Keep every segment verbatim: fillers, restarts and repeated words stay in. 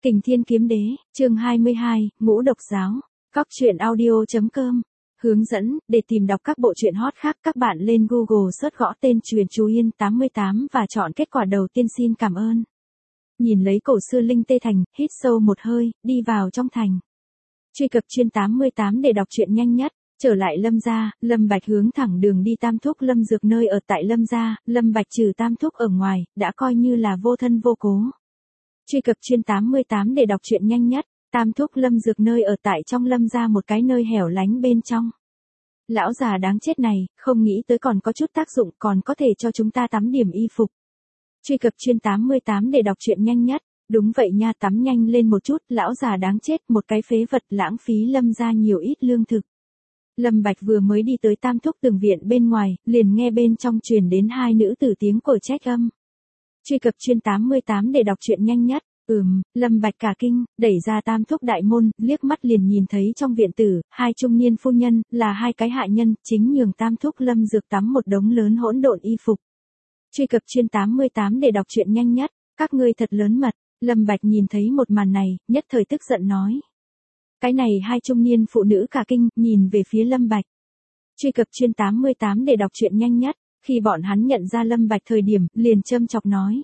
Kình Thiên Kiếm Đế, chương hai mươi hai, Ngũ Độc Giáo, Cóc truyện audio.com. Hướng dẫn, để tìm đọc các bộ truyện hot khác các bạn lên Google search gõ tên Truyện Chú Yên tám mươi tám và chọn kết quả đầu tiên. Xin cảm ơn. Nhìn lấy cổ xưa Linh Tê Thành, hít sâu một hơi, đi vào trong thành. Truy cập chuyên tám mươi tám để đọc truyện nhanh nhất. Trở lại Lâm gia, Lâm Bạch hướng thẳng đường đi Tam Thúc Lâm Dược nơi ở tại Lâm gia. Lâm Bạch trừ Tam Thúc ở ngoài, đã coi như là vô thân vô cố. Truy cập chuyên tám mươi tám để đọc truyện nhanh nhất. Tam Thúc Lâm Dược nơi ở tại trong Lâm gia một cái nơi hẻo lánh bên trong. Lão già đáng chết này, không nghĩ tới còn có chút tác dụng, còn có thể cho chúng ta tắm điểm y phục. Truy cập chuyên tám mươi tám để đọc truyện nhanh nhất. Đúng vậy nha, tắm nhanh lên một chút, lão già đáng chết, một cái phế vật, lãng phí Lâm gia nhiều ít lương thực. Lâm Bạch vừa mới đi tới Tam Thúc tường viện bên ngoài, liền nghe bên trong truyền đến hai nữ tử tiếng của trách âm. Truy cập chuyên tám mươi tám để đọc truyện nhanh nhất. Ừm, Lâm Bạch cả kinh, đẩy ra Tam Thúc đại môn, liếc mắt liền nhìn thấy trong viện tử, hai trung niên phu nhân, là hai cái hạ nhân, chính nhường Tam Thúc Lâm Dược tắm một đống lớn hỗn độn y phục. Truy cập chuyên tám mươi tám để đọc truyện nhanh nhất. Các ngươi thật lớn mật. Lâm Bạch nhìn thấy một màn này, nhất thời tức giận nói. Cái này hai trung niên phụ nữ cả kinh, nhìn về phía Lâm Bạch. Truy cập chuyên tám mươi tám để đọc truyện nhanh nhất. Khi bọn hắn nhận ra Lâm Bạch thời điểm, liền châm chọc nói.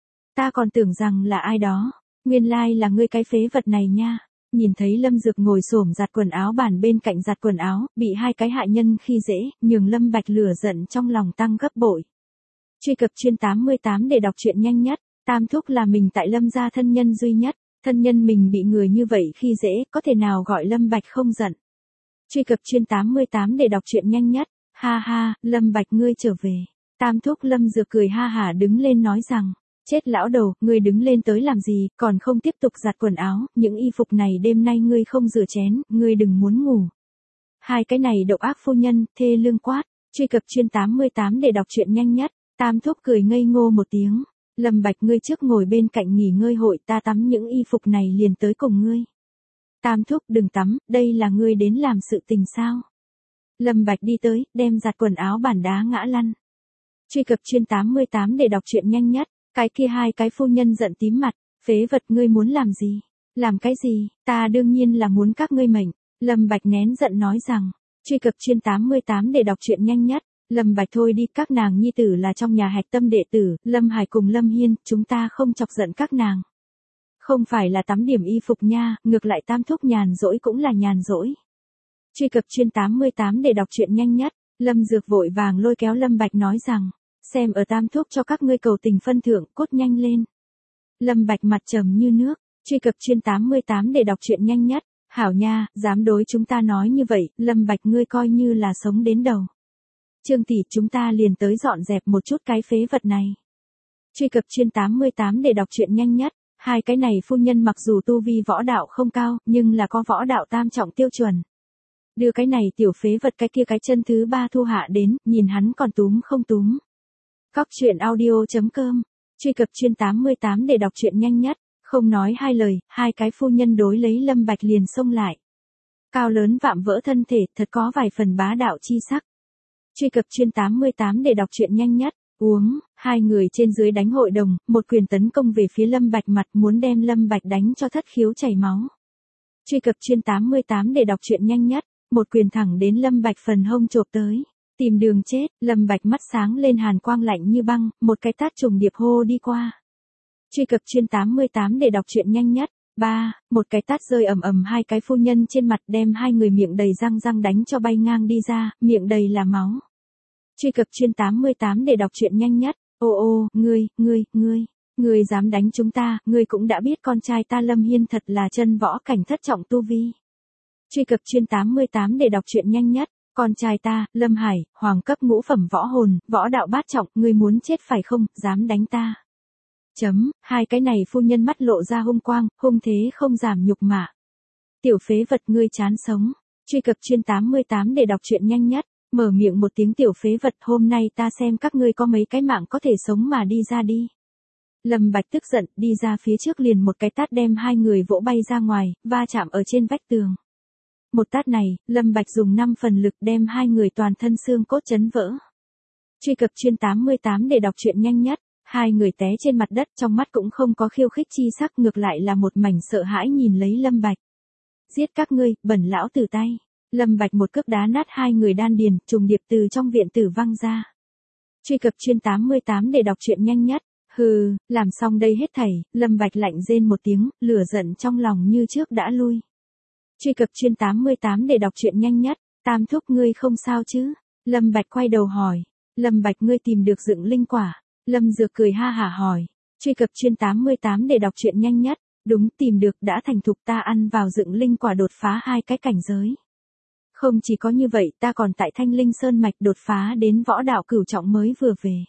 Ta còn tưởng rằng là ai đó, nguyên lai là ngươi cái phế vật này nha. Nhìn thấy Lâm Dược ngồi xổm giặt quần áo bàn bên cạnh giặt quần áo, bị hai cái hạ nhân khi dễ, nhường Lâm Bạch lửa giận trong lòng tăng gấp bội. Truy cập chuyên tám mươi tám để đọc truyện nhanh nhất. Tam Thúc là mình tại Lâm gia thân nhân duy nhất, thân nhân mình bị người như vậy khi dễ, có thể nào gọi Lâm Bạch không giận. Truy cập chuyên tám mươi tám để đọc truyện nhanh nhất. Ha ha, Lâm Bạch ngươi trở về. Tam Thúc Lâm Dược cười ha hả đứng lên nói rằng, chết lão đầu, ngươi đứng lên tới làm gì, còn không tiếp tục giặt quần áo, những y phục này đêm nay ngươi không rửa chén, ngươi đừng muốn ngủ. Hai cái này độc ác phu nhân, thê lương quát. Truy cập chuyên tám mươi tám để đọc truyện nhanh nhất. Tam Thúc cười ngây ngô một tiếng. Lâm Bạch ngươi trước ngồi bên cạnh nghỉ ngơi hội, ta tắm những y phục này liền tới cùng ngươi. Tam Thúc đừng tắm, đây là ngươi đến làm sự tình sao. Lâm Bạch đi tới, đem giặt quần áo bàn đá ngã lăn. Truy cập chuyên tám mươi tám để đọc truyện nhanh nhất. Cái kia hai cái phu nhân giận tím mặt, phế vật ngươi muốn làm gì? Làm cái gì? Ta đương nhiên là muốn các ngươi mệnh. Lâm Bạch nén giận nói rằng, truy cập chuyên tám mươi tám để đọc truyện nhanh nhất. Lâm Bạch thôi đi, các nàng nhi tử là trong nhà hạch tâm đệ tử, Lâm Hải cùng Lâm Hiên, chúng ta không chọc giận các nàng. Không phải là tắm điểm y phục nha, ngược lại Tam Thúc nhàn rỗi cũng là nhàn rỗi. Truy cập chuyên tám mươi tám để đọc truyện nhanh nhất. Lâm Dược vội vàng lôi kéo Lâm Bạch nói rằng, xem ở Tam Thúc cho các ngươi cầu tình phân thượng, cốt nhanh lên. Lâm Bạch mặt trầm như nước. Truy cập chuyên tám mươi tám để đọc truyện nhanh nhất. Hảo nha, dám đối chúng ta nói như vậy, Lâm Bạch ngươi coi như là sống đến đầu. Trương tỷ, chúng ta liền tới dọn dẹp một chút cái phế vật này. Truy cập chuyên tám mươi tám để đọc truyện nhanh nhất. Hai cái này phu nhân mặc dù tu vi võ đạo không cao, nhưng là có võ đạo tam trọng tiêu chuẩn. Đưa cái này tiểu phế vật cái kia cái chân thứ ba thu hạ đến, nhìn hắn còn túm không túm. Cóc truyện audio.com. Truy cập chuyên tám mươi tám để đọc truyện nhanh nhất. Không nói hai lời, hai cái phu nhân đối lấy Lâm Bạch liền xông lại. Cao lớn vạm vỡ thân thể, thật có vài phần bá đạo chi sắc. Truy cập chuyên tám mươi tám để đọc truyện nhanh nhất. Uống, hai người trên dưới đánh hội đồng, một quyền tấn công về phía Lâm Bạch mặt, muốn đem Lâm Bạch đánh cho thất khiếu chảy máu. Truy cập chuyên tám mươi tám để đọc truyện nhanh nhất. Một quyền thẳng đến Lâm Bạch phần hông chộp tới. Tìm đường chết, Lâm Bạch mắt sáng lên hàn quang lạnh như băng, một cái tát trùng điệp hô đi qua. Truy cập chuyên tám mươi tám để đọc truyện nhanh nhất. Ba, một cái tát rơi ầm ầm hai cái phu nhân trên mặt, đem hai người miệng đầy răng răng đánh cho bay ngang đi ra, miệng đầy là máu. Truy cập chuyên tám mươi tám để đọc truyện nhanh nhất. Ô ô, ngươi, ngươi, ngươi, ngươi dám đánh chúng ta, ngươi cũng đã biết con trai ta Lâm Hiên thật là chân võ cảnh thất trọng tu vi. Truy cập chuyên tám mươi tám để đọc truyện nhanh nhất. Con trai ta, Lâm Hải, hoàng cấp ngũ phẩm võ hồn, võ đạo bát trọng, ngươi muốn chết phải không, dám đánh ta. Chấm, hai cái này phu nhân mắt lộ ra hung quang, hung thế không giảm nhục mạ. Tiểu phế vật ngươi chán sống. Truy cập chuyên tám mươi tám để đọc truyện nhanh nhất. Mở miệng một tiếng tiểu phế vật, hôm nay ta xem các ngươi có mấy cái mạng có thể sống mà đi ra đi. Lâm Bạch tức giận, đi ra phía trước liền một cái tát đem hai người vỗ bay ra ngoài, va chạm ở trên vách tường. Một tát này, Lâm Bạch dùng năm phần lực đem hai người toàn thân xương cốt chấn vỡ. Truy cập chuyên tám mươi tám để đọc truyện nhanh nhất. Hai người té trên mặt đất, trong mắt cũng không có khiêu khích chi sắc, ngược lại là một mảnh sợ hãi nhìn lấy Lâm Bạch. Giết các ngươi, bẩn lão tử tay. Lâm Bạch một cước đá nát hai người đan điền, trùng điệp từ trong viện tử văng ra. Truy cập chuyên tám mươi tám để đọc truyện nhanh nhất. Hừ, làm xong đây hết thảy, Lâm Bạch lạnh rên một tiếng, lửa giận trong lòng như trước đã lui. Truy cập chuyên tám mươi tám để đọc truyện nhanh nhất. Tam thúc ngươi không sao chứ? Lâm Bạch quay đầu hỏi. Lâm Bạch ngươi tìm được dựng linh quả. Lâm Dược cười ha hả hỏi. Truy cập chuyên tám mươi tám để đọc truyện nhanh nhất. Đúng, tìm được, đã thành thục, ta ăn vào dựng linh quả đột phá hai cái cảnh giới. Không chỉ có như vậy, ta còn tại Thanh Linh Sơn Mạch đột phá đến võ đạo cửu trọng mới vừa về.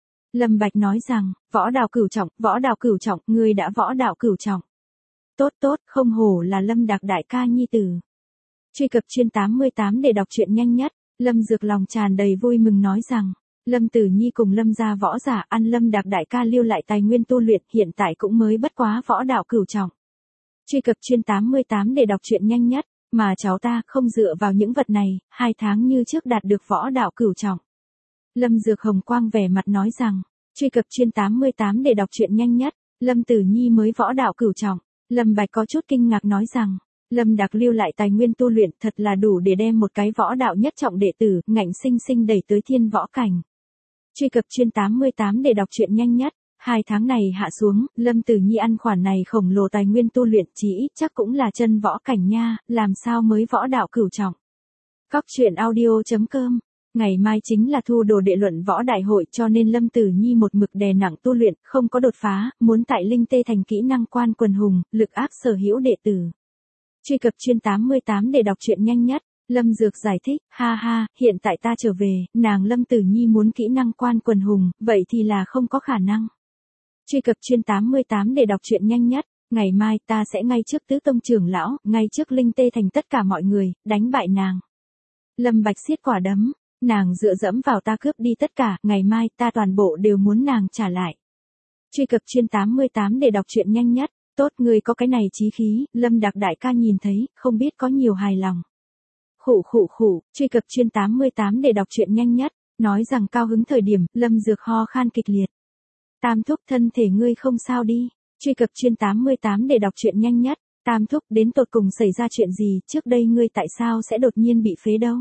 Lâm Bạch nói rằng, võ đạo cửu trọng, võ đạo cửu trọng, ngươi đã võ đạo cửu trọng. Tốt tốt, không hổ là Lâm Đạc đại ca nhi tử. Truy cập chuyên tám mươi tám để đọc truyện nhanh nhất. Lâm Dược lòng tràn đầy vui mừng nói rằng, Lâm Tử Nhi cùng Lâm gia võ giả ăn Lâm Đạc đại ca lưu lại tài nguyên tu luyện, hiện tại cũng mới bất quá võ đạo cửu trọng. Truy cập chuyên tám mươi tám để đọc truyện nhanh nhất. Mà cháu ta không dựa vào những vật này, hai tháng như trước đạt được võ đạo cửu trọng. Lâm Dược hồng quang vẻ mặt nói rằng, truy cập chuyên tám mươi tám để đọc truyện nhanh nhất. Lâm Tử Nhi mới võ đạo cửu trọng. Lâm Bạch có chút kinh ngạc nói rằng, Lâm Đạc lưu lại tài nguyên tu luyện thật là đủ để đem một cái võ đạo nhất trọng đệ tử, ngạnh sinh sinh đẩy tới thiên võ cảnh. Truy cập chuyên tám mươi tám để đọc truyện nhanh nhất. Hai tháng này hạ xuống, Lâm Tử Nhi ăn khoản này khổng lồ tài nguyên tu luyện chỉ ít chắc cũng là chân võ cảnh nha, làm sao mới võ đạo cửu trọng. Cóc truyện audio chấm com. Ngày mai chính là thu đồ đệ luận võ đại hội, cho nên Lâm Tử Nhi một mực đè nặng tu luyện, không có đột phá, muốn tại Linh Tê thành kỹ năng quan quần hùng, lực áp sở hữu đệ tử. Truy cập chuyên tám mươi tám để đọc truyện nhanh nhất. Lâm Dược giải thích, ha ha, hiện tại ta trở về, nàng Lâm Tử Nhi muốn kỹ năng quan quần hùng, vậy thì là không có khả năng. Truy cập chuyên tám mươi tám để đọc truyện nhanh nhất. Ngày mai ta sẽ ngay trước tứ tông trưởng lão, ngay trước Linh Tê thành tất cả mọi người, đánh bại nàng. Lâm Bạch siết quả đấm, nàng dựa dẫm vào ta cướp đi tất cả, ngày mai ta toàn bộ đều muốn nàng trả lại. Truy cập chuyên tám mươi tám để đọc truyện nhanh nhất. Tốt, người có cái này chí khí, Lâm Đạc đại ca nhìn thấy, không biết có nhiều hài lòng. Khụ khụ khụ, truy cập chuyên tám mươi tám để đọc truyện nhanh nhất. Nói rằng cao hứng thời điểm, Lâm Dược ho khan kịch liệt. Tam thúc thân thể ngươi không sao đi. Truy cập chuyên tám mươi tám để đọc truyện nhanh nhất. Tam thúc đến tột cùng xảy ra chuyện gì, trước đây ngươi tại sao sẽ đột nhiên bị phế đâu?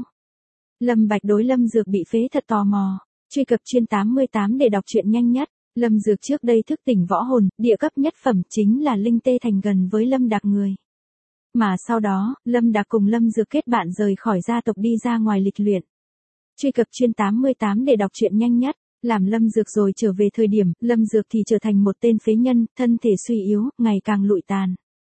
Lâm Bạch đối Lâm Dược bị phế thật tò mò. Truy cập chuyên tám mươi tám để đọc truyện nhanh nhất. Lâm Dược trước đây thức tỉnh võ hồn, địa cấp nhất phẩm chính là Linh Tê thành gần với Lâm Đạc người. Mà sau đó, Lâm Đạc cùng Lâm Dược kết bạn rời khỏi gia tộc đi ra ngoài lịch luyện. Truy cập chuyên tám mươi tám để đọc truyện nhanh nhất. Làm Lâm Dược rồi trở về thời điểm, Lâm Dược thì trở thành một tên phế nhân, thân thể suy yếu, ngày càng lụi tàn.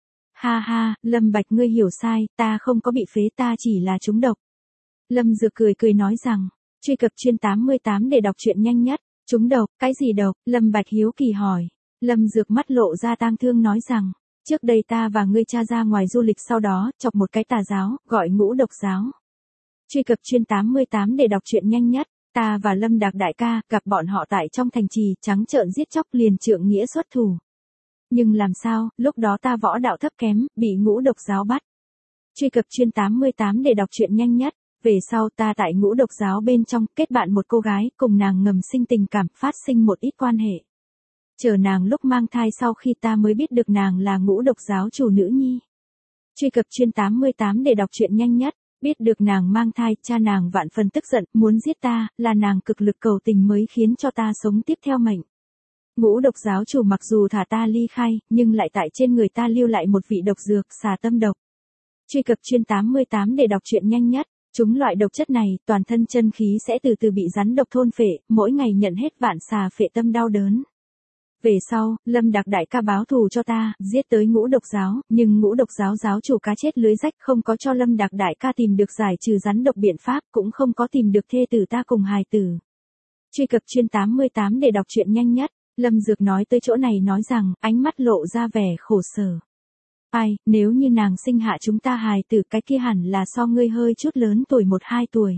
Ha ha, Lâm Bạch ngươi hiểu sai, ta không có bị phế, ta chỉ là trúng độc. Lâm Dược cười cười nói rằng, truy cập chuyên tám mươi tám để đọc truyện nhanh nhất. Trúng độc, cái gì độc? Lâm Bạch hiếu kỳ hỏi. Lâm Dược mắt lộ ra tang thương nói rằng, trước đây ta và ngươi cha ra ngoài du lịch, sau đó chọc một cái tà giáo, gọi Ngũ Độc giáo. Truy cập chuyên tám mươi tám để đọc truyện nhanh nhất. Ta và Lâm Đạc đại ca gặp bọn họ tại trong thành trì, trắng trợn giết chóc, liền trượng nghĩa xuất thủ. Nhưng làm sao, lúc đó ta võ đạo thấp kém, bị Ngũ Độc giáo bắt. Truy cập chuyên tám mươi tám để đọc truyện nhanh nhất. Về sau ta tại Ngũ Độc giáo bên trong kết bạn một cô gái, cùng nàng ngầm sinh tình cảm, phát sinh một ít quan hệ. Chờ nàng lúc mang thai, sau khi ta mới biết được nàng là Ngũ Độc giáo chủ nữ nhi. Truy cập chuyên tám mươi tám để đọc truyện nhanh nhất. Biết được nàng mang thai, cha nàng vạn phần tức giận, muốn giết ta, là nàng cực lực cầu tình mới khiến cho ta sống tiếp theo mệnh. Ngũ Độc giáo chủ mặc dù thả ta ly khai, nhưng lại tại trên người ta lưu lại một vị độc dược, xà tâm độc. Truy cập chuyên tám mươi tám để đọc truyện nhanh nhất. Chúng loại độc chất này, toàn thân chân khí sẽ từ từ bị rắn độc thôn phệ, mỗi ngày nhận hết vạn xà phệ tâm đau đớn. Về sau, Lâm Đạc đại ca báo thù cho ta, giết tới Ngũ Độc giáo, nhưng Ngũ Độc giáo giáo chủ cá chết lưới rách, không có cho Lâm Đạc đại ca tìm được giải trừ rắn độc biện pháp, cũng không có tìm được thê tử ta cùng hài tử. Truy cập chuyên tám mươi tám để đọc truyện nhanh nhất. Lâm Dược nói tới chỗ này nói rằng, ánh mắt lộ ra vẻ khổ sở. Ai, nếu như nàng sinh hạ chúng ta hài tử, cái kia hẳn là so ngươi hơi chút lớn tuổi một hai tuổi.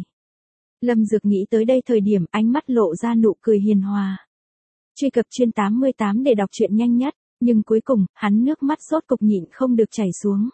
Lâm Dược nghĩ tới đây thời điểm, ánh mắt lộ ra nụ cười hiền hòa. Truy cập chuyên tám mươi tám để đọc truyện nhanh nhất, nhưng cuối cùng, hắn nước mắt rốt cục nhịn không được chảy xuống.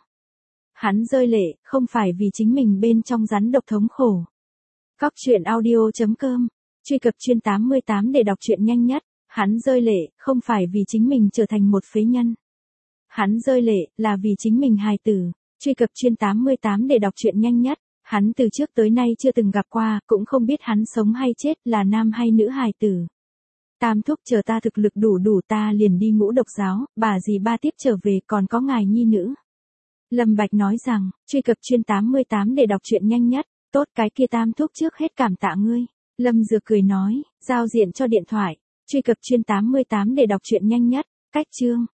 Hắn rơi lệ, không phải vì chính mình bên trong rắn độc thống khổ. Cóc truyện audio chấm com. Truy cập chuyên tám mươi tám để đọc truyện nhanh nhất. Hắn rơi lệ, không phải vì chính mình trở thành một phế nhân. Hắn rơi lệ, là vì chính mình hài tử. Truy cập chuyên tám mươi tám để đọc truyện nhanh nhất. Hắn từ trước tới nay chưa từng gặp qua, cũng không biết hắn sống hay chết, là nam hay nữ hài tử. Tam thúc chờ ta thực lực đủ đủ ta liền đi Ngũ Độc giáo, bà dì ba tiếp trở về còn có ngài nhi nữ. Lâm Bạch nói rằng, truy cập chuyên tám mươi tám để đọc truyện nhanh nhất, tốt cái kia tam thúc trước hết cảm tạ ngươi. Lâm Dược cười nói, giao diện cho điện thoại, truy cập chuyên tám mươi tám để đọc truyện nhanh nhất, cách chương.